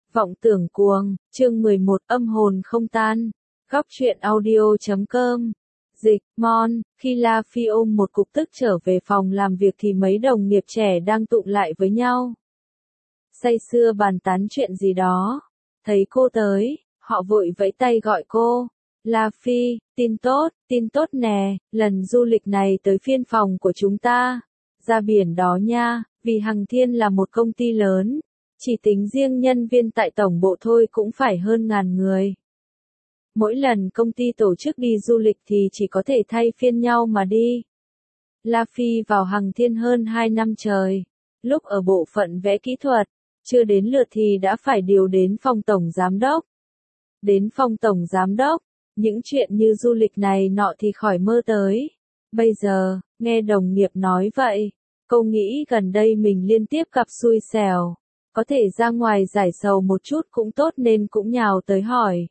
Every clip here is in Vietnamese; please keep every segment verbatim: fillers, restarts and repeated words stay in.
Vọng tưởng cuồng, chương mười một, âm hồn không tan. Góc truyện audio chấm com. Dịch, Mon, khi La Phi ôm một cục tức trở về phòng làm việc thì mấy đồng nghiệp trẻ đang tụng lại với nhau. Say sưa bàn tán chuyện gì đó. Thấy cô tới, họ vội vẫy tay gọi cô. La Phi, tin tốt, tin tốt nè, lần du lịch này tới phiên phòng của chúng ta. Ra biển đó nha, vì Hằng Thiên là một công ty lớn. Chỉ tính riêng nhân viên tại tổng bộ thôi cũng phải hơn ngàn người. Mỗi lần công ty tổ chức đi du lịch thì chỉ có thể thay phiên nhau mà đi. La Phi vào Hằng Thiên hơn hai năm trời. Lúc ở bộ phận vẽ kỹ thuật, chưa đến lượt thì đã phải điều đến phòng tổng giám đốc. Đến phòng tổng giám đốc, những chuyện như du lịch này nọ thì khỏi mơ tới. Bây giờ, nghe đồng nghiệp nói vậy, cô nghĩ gần đây mình liên tiếp gặp xui xẻo. Có thể ra ngoài giải sầu một chút cũng tốt nên cũng nhào tới hỏi.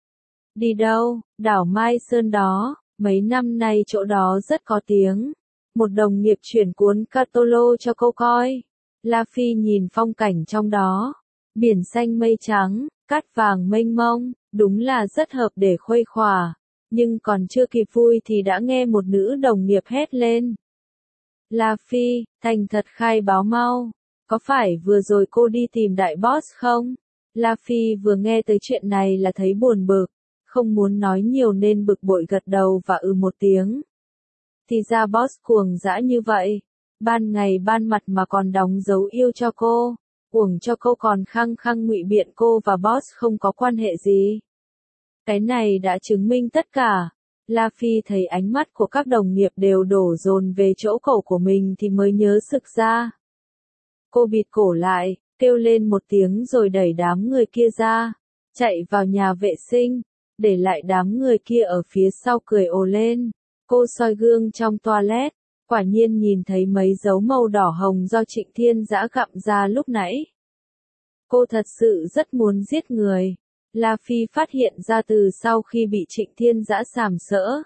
Đi đâu? Đảo Mai Sơn đó, mấy năm nay chỗ đó rất có tiếng. Một đồng nghiệp chuyển cuốn catalog cho cô coi. La Phi nhìn phong cảnh trong đó. Biển xanh mây trắng, cát vàng mênh mông, đúng là rất hợp để khuây khỏa. Nhưng còn chưa kịp vui thì đã nghe một nữ đồng nghiệp hét lên. La Phi, thành thật khai báo mau. Có phải vừa rồi cô đi tìm đại boss không? La Phi vừa nghe tới chuyện này là thấy buồn bực, không muốn nói nhiều nên bực bội gật đầu và ừ một tiếng. Thì ra boss cuồng dã như vậy, ban ngày ban mặt mà còn đóng dấu yêu cho cô, cuồng cho cô còn khăng khăng ngụy biện cô và boss không có quan hệ gì. Cái này đã chứng minh tất cả. La Phi thấy ánh mắt của các đồng nghiệp đều đổ dồn về chỗ cổ của mình thì mới nhớ sực ra. Cô bịt cổ lại, kêu lên một tiếng rồi đẩy đám người kia ra, chạy vào nhà vệ sinh, để lại đám người kia ở phía sau cười ồ lên. Cô soi gương trong toilet, quả nhiên nhìn thấy mấy dấu màu đỏ hồng do Trịnh Thiên Dã gặm ra lúc nãy. Cô thật sự rất muốn giết người. La Phi phát hiện ra từ sau khi bị Trịnh Thiên Dã sàm sỡ.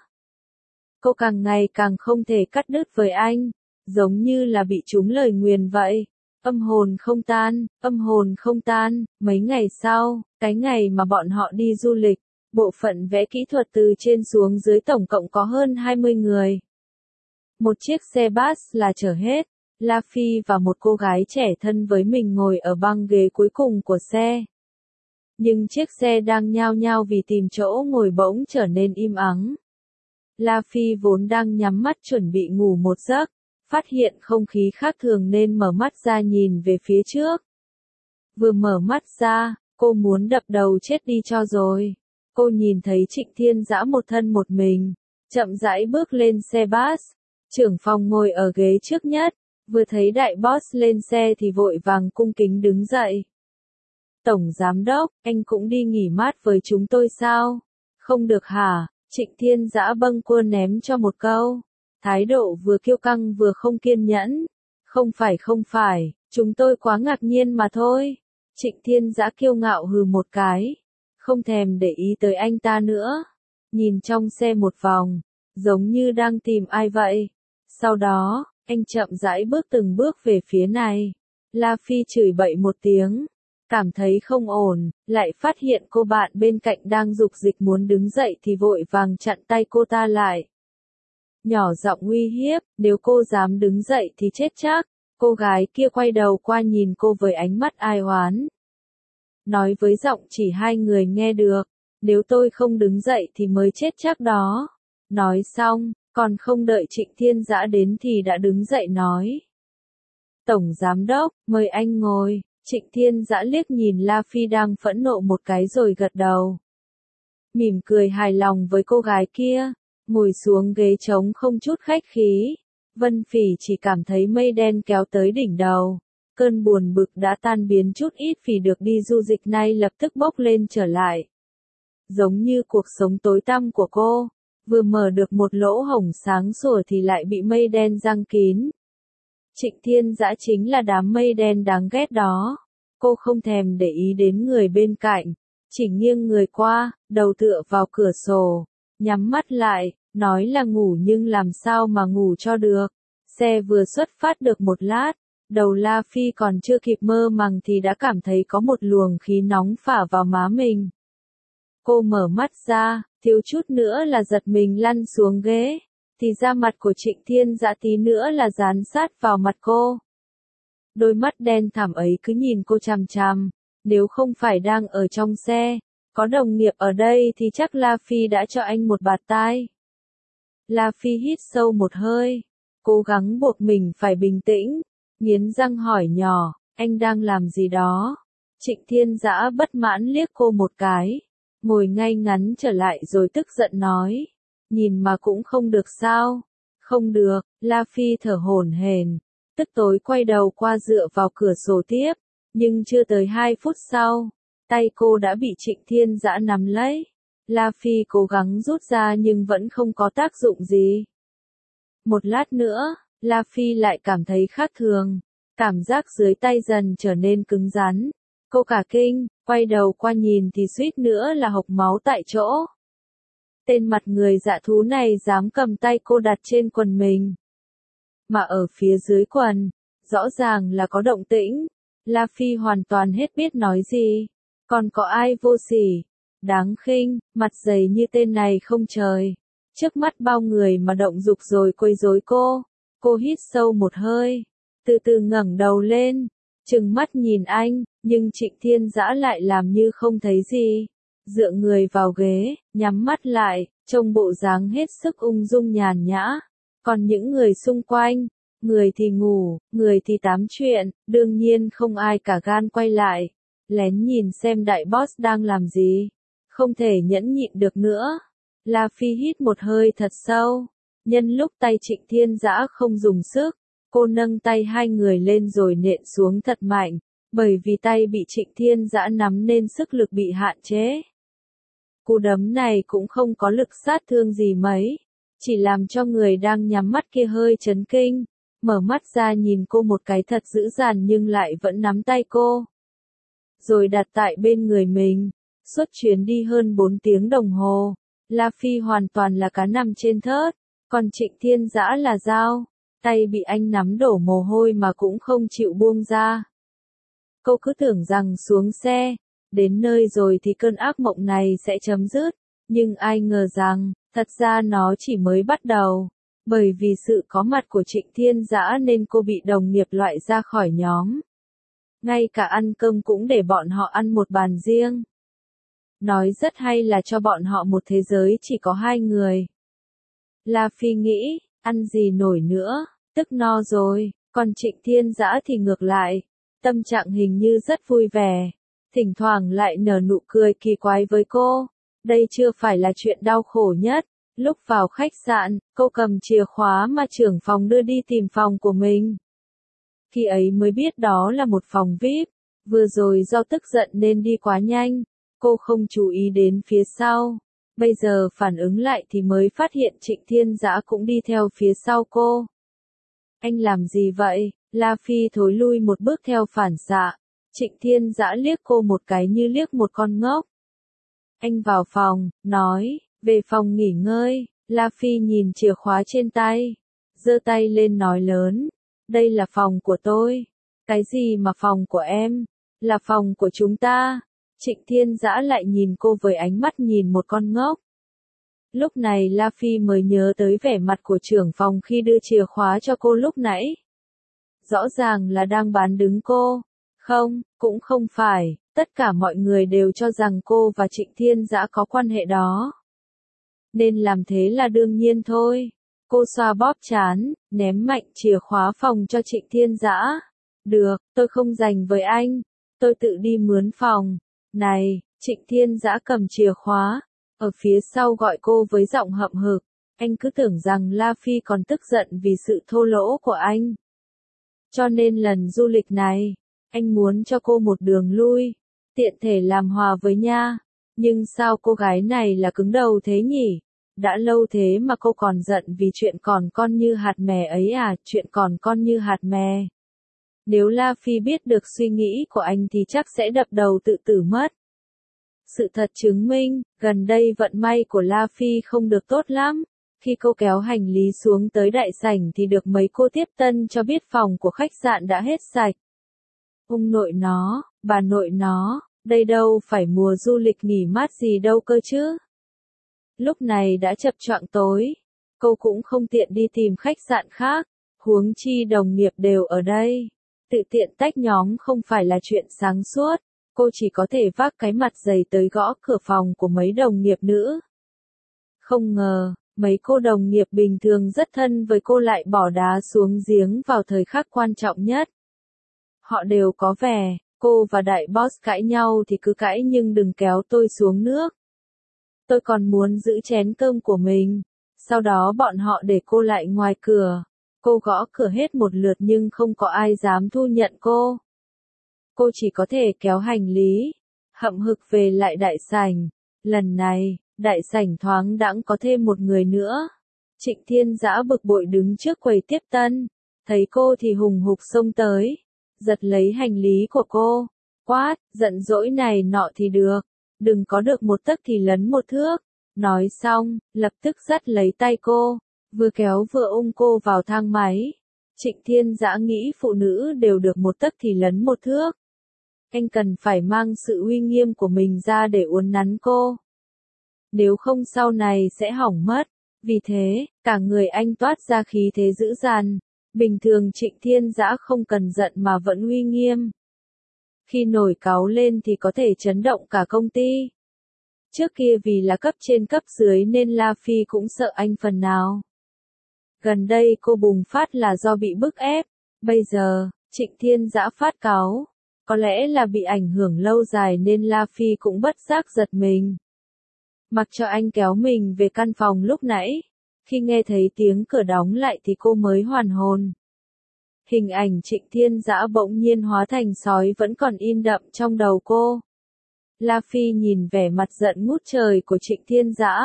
Cô càng ngày càng không thể cắt đứt với anh, giống như là bị trúng lời nguyền vậy. Âm hồn không tan, âm hồn không tan. Mấy ngày sau, cái ngày mà bọn họ đi du lịch, bộ phận vẽ kỹ thuật từ trên xuống dưới tổng cộng có hơn hai mươi người. Một chiếc xe bus là chở hết, La Phi và một cô gái trẻ thân với mình ngồi ở băng ghế cuối cùng của xe. Nhưng chiếc xe đang nhao nhao vì tìm chỗ ngồi bỗng trở nên im ắng. La Phi vốn đang nhắm mắt chuẩn bị ngủ một giấc. Phát hiện không khí khác thường nên mở mắt ra nhìn về phía trước. Vừa mở mắt ra, cô muốn đập đầu chết đi cho rồi. Cô nhìn thấy Trịnh Thiên Dã một thân một mình, chậm rãi bước lên xe bus. Trưởng phòng ngồi ở ghế trước nhất, vừa thấy đại boss lên xe thì vội vàng cung kính đứng dậy. Tổng giám đốc, anh cũng đi nghỉ mát với chúng tôi sao? Không được hả? Trịnh Thiên Dã bâng quơ ném cho một câu. Thái độ vừa kiêu căng vừa không kiên nhẫn. Không phải không phải, chúng tôi quá ngạc nhiên mà thôi. Trịnh Thiên Dã kiêu ngạo hừ một cái. Không thèm để ý tới anh ta nữa. Nhìn trong xe một vòng, giống như đang tìm ai vậy. Sau đó, anh chậm rãi bước từng bước về phía này. La Phi chửi bậy một tiếng. Cảm thấy không ổn, lại phát hiện cô bạn bên cạnh đang dục dịch muốn đứng dậy thì vội vàng chặn tay cô ta lại. Nhỏ giọng uy hiếp, nếu cô dám đứng dậy thì chết chắc. Cô gái kia quay đầu qua nhìn cô với ánh mắt ai oán. Nói với giọng chỉ hai người nghe được, nếu tôi không đứng dậy thì mới chết chắc đó. Nói xong, còn không đợi Trịnh Thiên Dã đến thì đã đứng dậy nói. Tổng giám đốc, mời anh ngồi. Trịnh Thiên Dã liếc nhìn La Phi đang phẫn nộ một cái rồi gật đầu. Mỉm cười hài lòng với cô gái kia. Ngồi xuống ghế trống không chút khách khí. Vân Phỉ chỉ cảm thấy mây đen kéo tới đỉnh đầu. Cơn buồn bực đã tan biến chút ít vì được đi du lịch nay lập tức bốc lên trở lại. Giống như cuộc sống tối tăm của cô, vừa mở được một lỗ hổng sáng sủa thì lại bị mây đen giăng kín. Trịnh Thiên Dã chính là đám mây đen đáng ghét đó. Cô không thèm để ý đến người bên cạnh, chỉ nghiêng người qua, đầu tựa vào cửa sổ. Nhắm mắt lại, nói là ngủ nhưng làm sao mà ngủ cho được. Xe vừa xuất phát được một lát, Đầu La Phi còn chưa kịp mơ màng thì đã cảm thấy có một luồng khí nóng phả vào má mình. Cô mở mắt ra, thiếu chút nữa là giật mình lăn xuống ghế, thì da mặt của Trịnh Thiên Dã tí nữa là dán sát vào mặt cô. Đôi mắt đen thẳm ấy cứ nhìn cô chằm chằm, nếu không phải đang ở trong xe, có đồng nghiệp ở đây thì chắc La Phi đã cho anh một bạt tai. La Phi hít sâu một hơi, cố gắng buộc mình phải bình tĩnh, nghiến răng hỏi nhỏ, anh đang làm gì đó? Trịnh Thiên Dã bất mãn liếc cô một cái, ngồi ngay ngắn trở lại rồi tức giận nói, nhìn mà cũng không được sao? Không được, La Phi thở hổn hển, tức tối quay đầu qua dựa vào cửa sổ tiếp, nhưng chưa tới hai phút sau, tay cô đã bị Trịnh Thiên Dã nắm lấy. La Phi cố gắng rút ra nhưng vẫn không có tác dụng gì. Một lát nữa, La Phi lại cảm thấy khác thường, cảm giác dưới tay dần trở nên cứng rắn. Cô cả kinh, quay đầu qua nhìn thì suýt nữa là hộc máu tại chỗ. Tên mặt người dạ thú này dám cầm tay cô đặt trên quần mình. Mà ở phía dưới quần, rõ ràng là có động tĩnh. La Phi hoàn toàn hết biết nói gì. Còn có ai vô sỉ, đáng khinh, mặt dày như tên này không trời. Trước mắt bao người mà động dục rồi quấy rối cô. Cô hít sâu một hơi, từ từ ngẩng đầu lên, trừng mắt nhìn anh, nhưng Trịnh Thiên Dã lại làm như không thấy gì. Dựa người vào ghế, nhắm mắt lại, trông bộ dáng hết sức ung dung nhàn nhã. Còn những người xung quanh, người thì ngủ, người thì tám chuyện, đương nhiên không ai cả gan quay lại, lén nhìn xem đại boss đang làm gì. Không thể nhẫn nhịn được nữa. La Phi hít một hơi thật sâu. Nhân lúc tay Trịnh Thiên Dã không dùng sức, cô nâng tay hai người lên rồi nện xuống thật mạnh, bởi vì tay bị Trịnh Thiên Dã nắm nên sức lực bị hạn chế. Cú đấm này cũng không có lực sát thương gì mấy, chỉ làm cho người đang nhắm mắt kia hơi chấn kinh, mở mắt ra nhìn cô một cái thật dữ dằn nhưng lại vẫn nắm tay cô. Rồi đặt tại bên người mình, suốt chuyến đi hơn bốn tiếng đồng hồ, La Phi hoàn toàn là cá nằm trên thớt, còn Trịnh Thiên Dã là dao, tay bị anh nắm đổ mồ hôi mà cũng không chịu buông ra. Cô cứ tưởng rằng xuống xe, đến nơi rồi thì cơn ác mộng này sẽ chấm dứt, nhưng ai ngờ rằng, thật ra nó chỉ mới bắt đầu. Bởi vì sự có mặt của Trịnh Thiên Dã nên cô bị đồng nghiệp loại ra khỏi nhóm. Ngay cả ăn cơm cũng để bọn họ ăn một bàn riêng. Nói rất hay là cho bọn họ một thế giới chỉ có hai người. La Phi nghĩ, ăn gì nổi nữa, tức no rồi, còn Trịnh Thiên Dã thì ngược lại, tâm trạng hình như rất vui vẻ, thỉnh thoảng lại nở nụ cười kỳ quái với cô. Đây chưa phải là chuyện đau khổ nhất. Lúc vào khách sạn, cô cầm chìa khóa mà trưởng phòng đưa đi tìm phòng của mình. Khi ấy mới biết đó là một phòng vi ai pi, vừa rồi do tức giận nên đi quá nhanh, cô không chú ý đến phía sau. Bây giờ phản ứng lại thì mới phát hiện Trịnh Thiên Dã cũng đi theo phía sau cô. Anh làm gì vậy? La Phi thối lui một bước theo phản xạ. Trịnh Thiên Dã liếc cô một cái như liếc một con ngốc. Anh vào phòng, nói, về phòng nghỉ ngơi. La Phi nhìn chìa khóa trên tay, giơ tay lên nói lớn, đây là phòng của tôi. Cái gì mà phòng của em? Là phòng của chúng ta. Trịnh Thiên Dã lại nhìn cô với ánh mắt nhìn một con ngốc. Lúc này La Phi mới nhớ tới vẻ mặt của trưởng phòng khi đưa chìa khóa cho cô lúc nãy. Rõ ràng là đang bán đứng cô. Không, cũng không phải, tất cả mọi người đều cho rằng cô và Trịnh Thiên Dã có quan hệ đó. Nên làm thế là đương nhiên thôi. Cô xoa bóp trán, ném mạnh chìa khóa phòng cho Trịnh Thiên Dã. Được, tôi không giành với anh, tôi tự đi mướn phòng. Này, Trịnh Thiên Dã cầm chìa khóa, ở phía sau gọi cô với giọng hậm hực. Anh cứ tưởng rằng La Phi còn tức giận vì sự thô lỗ của anh. Cho nên lần du lịch này, anh muốn cho cô một đường lui, tiện thể làm hòa với nha. Nhưng sao cô gái này là cứng đầu thế nhỉ? Đã lâu thế mà cô còn giận vì chuyện còn con như hạt mè ấy à, chuyện còn con như hạt mè. Nếu La Phi biết được suy nghĩ của anh thì chắc sẽ đập đầu tự tử mất. Sự thật chứng minh, gần đây vận may của La Phi không được tốt lắm. Khi cô kéo hành lý xuống tới đại sảnh thì được mấy cô tiếp tân cho biết phòng của khách sạn đã hết sạch. Ông nội nó, bà nội nó, đây đâu phải mùa du lịch nghỉ mát gì đâu cơ chứ. Lúc này đã chập choạng tối, cô cũng không tiện đi tìm khách sạn khác, huống chi đồng nghiệp đều ở đây. Tự tiện tách nhóm không phải là chuyện sáng suốt, cô chỉ có thể vác cái mặt dày tới gõ cửa phòng của mấy đồng nghiệp nữ. Không ngờ, mấy cô đồng nghiệp bình thường rất thân với cô lại bỏ đá xuống giếng vào thời khắc quan trọng nhất. Họ đều có vẻ, cô và đại boss cãi nhau thì cứ cãi nhưng đừng kéo tôi xuống nước. Tôi còn muốn giữ chén cơm của mình. Sau đó bọn họ để cô lại ngoài cửa. Cô gõ cửa hết một lượt nhưng không có ai dám thu nhận cô. Cô chỉ có thể kéo hành lý, hậm hực về lại đại sảnh. Lần này, đại sảnh thoáng đãng có thêm một người nữa. Trịnh Thiên Dã bực bội đứng trước quầy tiếp tân. Thấy cô thì hùng hục xông tới. Giật lấy hành lý của cô. Quát, giận dỗi này nọ thì được. Đừng có được một tấc thì lấn một thước. Nói xong, lập tức dắt lấy tay cô. Vừa kéo vừa ôm cô vào thang máy. Trịnh Thiên Dã nghĩ phụ nữ đều được một tấc thì lấn một thước. Anh cần phải mang sự uy nghiêm của mình ra để uốn nắn cô. Nếu không sau này sẽ hỏng mất. Vì thế, cả người anh toát ra khí thế dữ dằn. Bình thường Trịnh Thiên Dã không cần giận mà vẫn uy nghiêm. Khi nổi cáu lên thì có thể chấn động cả công ty. Trước kia vì là cấp trên cấp dưới nên La Phi cũng sợ anh phần nào. Gần đây cô bùng phát là do bị bức ép. Bây giờ, Trịnh Thiên Dã phát cáu. Có lẽ là bị ảnh hưởng lâu dài nên La Phi cũng bất giác giật mình. Mặc cho anh kéo mình về căn phòng lúc nãy. Khi nghe thấy tiếng cửa đóng lại thì cô mới hoàn hồn. Hình ảnh Trịnh Thiên Dã bỗng nhiên hóa thành sói vẫn còn in đậm trong đầu cô. La Phi nhìn vẻ mặt giận ngút trời của Trịnh Thiên Dã.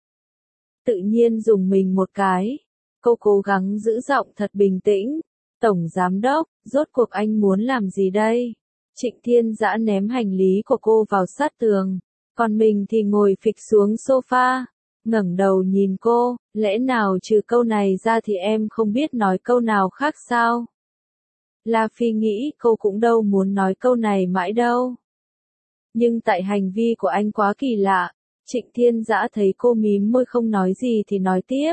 Tự nhiên dùng mình một cái. Cô cố gắng giữ giọng thật bình tĩnh. Tổng giám đốc, rốt cuộc anh muốn làm gì đây? Trịnh Thiên Dã ném hành lý của cô vào sát tường. Còn mình thì ngồi phịch xuống sofa. Ngẩng đầu nhìn cô, lẽ nào trừ câu này ra thì em không biết nói câu nào khác sao? La Phi nghĩ cô cũng đâu muốn nói câu này mãi đâu. Nhưng tại hành vi của anh quá kỳ lạ, Trịnh Thiên Dã thấy cô mím môi không nói gì thì nói tiếp.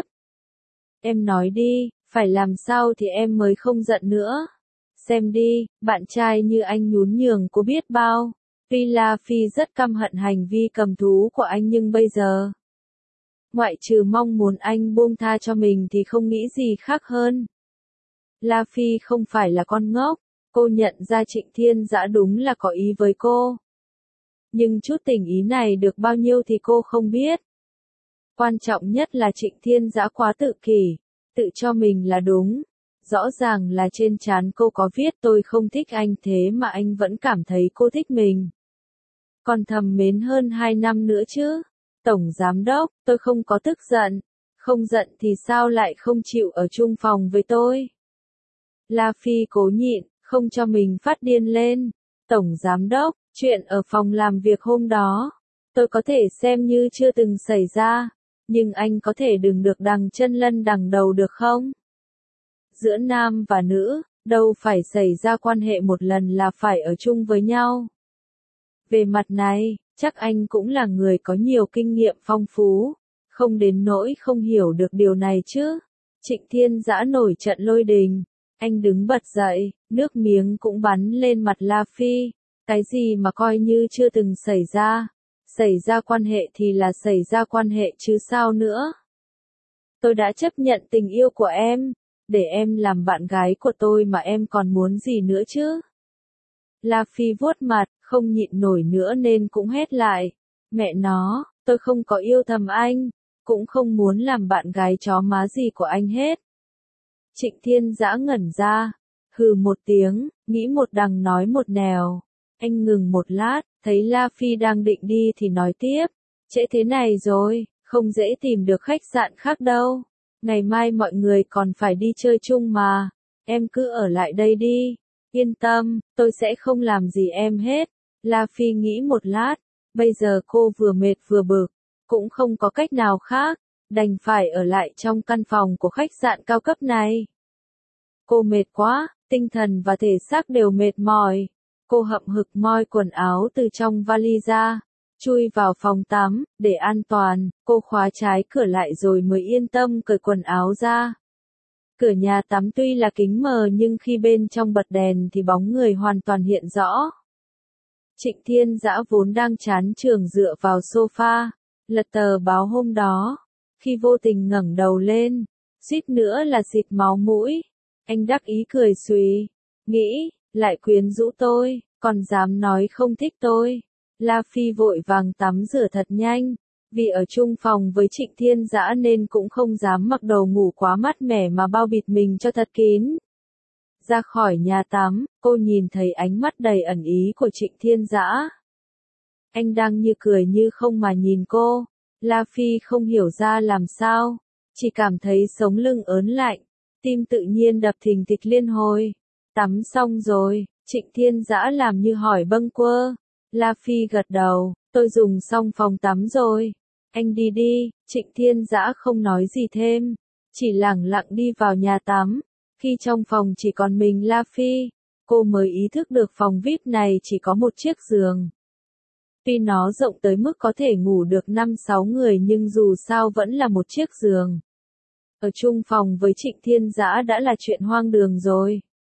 Em nói đi, phải làm sao thì em mới không giận nữa. Xem đi, bạn trai như anh nhún nhường cô biết bao. Tuy La Phi rất căm hận hành vi cầm thú của anh nhưng bây giờ, ngoại trừ mong muốn anh buông tha cho mình thì không nghĩ gì khác hơn. La Phi không phải là con ngốc, cô nhận ra Trịnh Thiên Dã đúng là có ý với cô. Nhưng chút tình ý này được bao nhiêu thì cô không biết. Quan trọng nhất là Trịnh Thiên Dã quá tự kỷ, tự cho mình là đúng. Rõ ràng là trên trán cô có viết tôi không thích anh thế mà anh vẫn cảm thấy cô thích mình. Còn thầm mến hơn hai năm nữa chứ. Tổng giám đốc, tôi không có tức giận. Không giận thì sao lại không chịu ở chung phòng với tôi? La Phi cố nhịn, không cho mình phát điên lên. Tổng giám đốc, chuyện ở phòng làm việc hôm đó, tôi có thể xem như chưa từng xảy ra. Nhưng anh có thể đừng được đằng chân lân đằng đầu được không? Giữa nam và nữ, đâu phải xảy ra quan hệ một lần là phải ở chung với nhau. Về mặt này, chắc anh cũng là người có nhiều kinh nghiệm phong phú, không đến nỗi không hiểu được điều này chứ. Trịnh Thiên Dã nổi trận lôi đình, anh đứng bật dậy, nước miếng cũng bắn lên mặt La Phi. Cái gì mà coi như chưa từng xảy ra? Xảy ra quan hệ thì là xảy ra quan hệ chứ sao nữa? Tôi đã chấp nhận tình yêu của em, để em làm bạn gái của tôi mà em còn muốn gì nữa chứ? La Phi vuốt mặt, không nhịn nổi nữa nên cũng hét lại. Mẹ nó, tôi không có yêu thầm anh, cũng không muốn làm bạn gái chó má gì của anh hết. Trịnh Thiên Dã ngẩn ra, hừ một tiếng, nghĩ một đằng nói một nẻo. Anh ngừng một lát, thấy La Phi đang định đi thì nói tiếp. Trễ thế này rồi, không dễ tìm được khách sạn khác đâu. Ngày mai mọi người còn phải đi chơi chung mà. Em cứ ở lại đây đi. Yên tâm, tôi sẽ không làm gì em hết. La Phi nghĩ một lát. Bây giờ cô vừa mệt vừa bực. Cũng không có cách nào khác. đành phải ở lại trong căn phòng của khách sạn cao cấp này. Cô mệt quá, tinh thần và thể xác đều mệt mỏi. Cô hậm hực moi quần áo từ trong vali ra, chui vào phòng tắm, để an toàn, cô khóa trái cửa lại rồi mới yên tâm cởi quần áo ra. Cửa nhà tắm tuy là kính mờ nhưng khi bên trong bật đèn thì bóng người hoàn toàn hiện rõ. Trịnh Thiên Dã vốn đang chán chường dựa vào sofa, lật tờ báo hôm đó, khi vô tình ngẩng đầu lên, suýt nữa là xịt máu mũi. Anh đắc ý cười xùy, nghĩ, lại quyến rũ tôi, còn dám nói không thích tôi. La Phi vội vàng tắm rửa thật nhanh, vì ở chung phòng với Trịnh Thiên Dã nên cũng không dám mặc đồ ngủ quá mát mẻ mà bao bịt mình cho thật kín. Ra khỏi nhà tắm, cô nhìn thấy ánh mắt đầy ẩn ý của Trịnh Thiên Dã. Anh đang như cười như không mà nhìn cô. La Phi không hiểu ra làm sao, chỉ cảm thấy sống lưng ớn lạnh, tim tự nhiên đập thình thịch liên hồi. Tắm xong rồi, Trịnh Thiên Dã làm như hỏi bâng quơ. La Phi gật đầu, tôi dùng xong phòng tắm rồi. Anh đi đi, Trịnh Thiên Dã không nói gì thêm, chỉ lẳng lặng đi vào nhà tắm. Khi trong phòng chỉ còn mình La Phi, cô mới ý thức được phòng vi ai pi này chỉ có một chiếc giường. Tuy nó rộng tới mức có thể ngủ được năm sáu người nhưng dù sao vẫn là một chiếc giường. Ở chung phòng với Trịnh Thiên Dã đã là chuyện hoang đường rồi.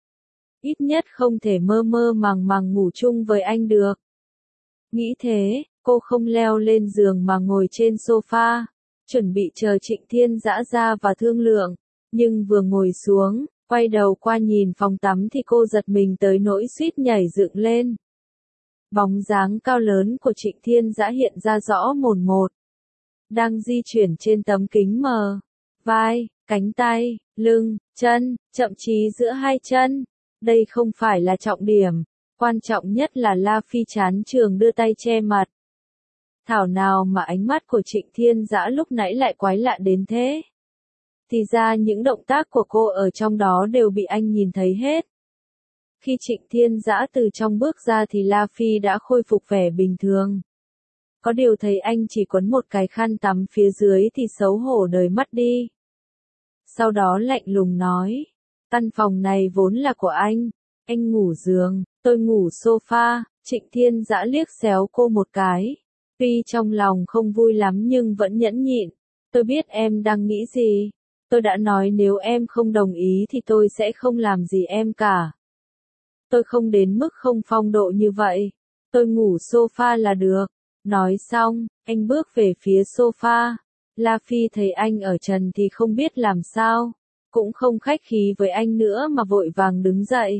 Ít nhất không thể mơ mơ màng màng ngủ chung với anh được. Nghĩ thế, cô không leo lên giường mà ngồi trên sofa, chuẩn bị chờ Trịnh Thiên Dã ra và thương lượng. Nhưng vừa ngồi xuống, quay đầu qua nhìn phòng tắm thì cô giật mình tới nỗi suýt nhảy dựng lên. Bóng dáng cao lớn của Trịnh Thiên Dã hiện ra rõ mồn một. Đang di chuyển trên tấm kính mờ. Vai, cánh tay, lưng, chân, thậm chí giữa hai chân. Đây không phải là trọng điểm. Quan trọng nhất là La Phi chán chường đưa tay che mặt. Thảo nào mà ánh mắt của Trịnh Thiên Dã lúc nãy lại quái lạ đến thế. Thì ra những động tác của cô ở trong đó đều bị anh nhìn thấy hết. Khi Trịnh Thiên Dã từ trong bước ra thì La Phi đã khôi phục vẻ bình thường. Có điều thấy anh chỉ quấn một cái khăn tắm phía dưới thì xấu hổ đời mất đi. Sau đó lạnh lùng nói, căn phòng này vốn là của anh, anh ngủ giường, tôi ngủ sofa. Trịnh Thiên Dã liếc xéo cô một cái. Tuy trong lòng không vui lắm nhưng vẫn nhẫn nhịn. Tôi biết em đang nghĩ gì. Tôi đã nói nếu em không đồng ý thì tôi sẽ không làm gì em cả. Tôi không đến mức không phong độ như vậy. Tôi ngủ sofa là được. Nói xong, anh bước về phía sofa. La Phi thấy anh ở trần thì không biết làm sao. Cũng không khách khí với anh nữa mà vội vàng đứng dậy.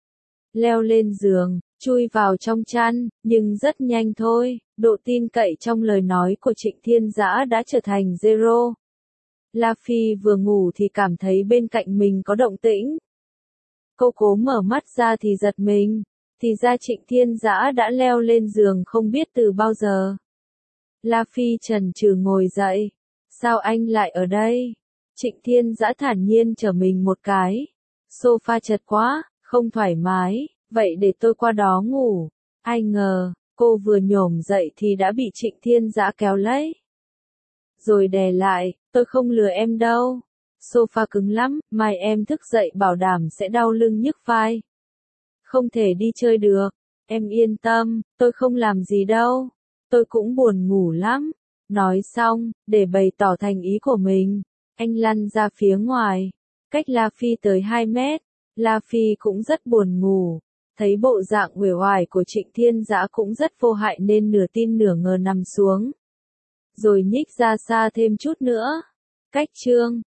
Leo lên giường, chui vào trong chăn, nhưng rất nhanh thôi. Độ tin cậy trong lời nói của Trịnh Thiên Dã đã trở thành zero. La Phi vừa ngủ thì cảm thấy bên cạnh mình có động tĩnh. Cô cố mở mắt ra thì giật mình, thì ra Trịnh Thiên Dã đã leo lên giường không biết từ bao giờ. La Phi chần chừ ngồi dậy, sao anh lại ở đây? Trịnh Thiên Dã thản nhiên trở mình một cái. Sofa chật quá, không thoải mái, vậy để tôi qua đó ngủ. Ai ngờ, cô vừa nhổm dậy thì đã bị Trịnh Thiên Dã kéo lấy. Rồi đè lại, tôi không lừa em đâu. Sofa cứng lắm, mai em thức dậy bảo đảm sẽ đau lưng nhức vai. Không thể đi chơi được. Em yên tâm, tôi không làm gì đâu. Tôi cũng buồn ngủ lắm. Nói xong, để bày tỏ thành ý của mình, anh lăn ra phía ngoài. Cách La Phi tới hai mét. La Phi cũng rất buồn ngủ. Thấy bộ dạng uể oải của Trịnh Thiên Dã cũng rất vô hại nên nửa tin nửa ngờ nằm xuống. Rồi nhích ra xa thêm chút nữa. Cách chương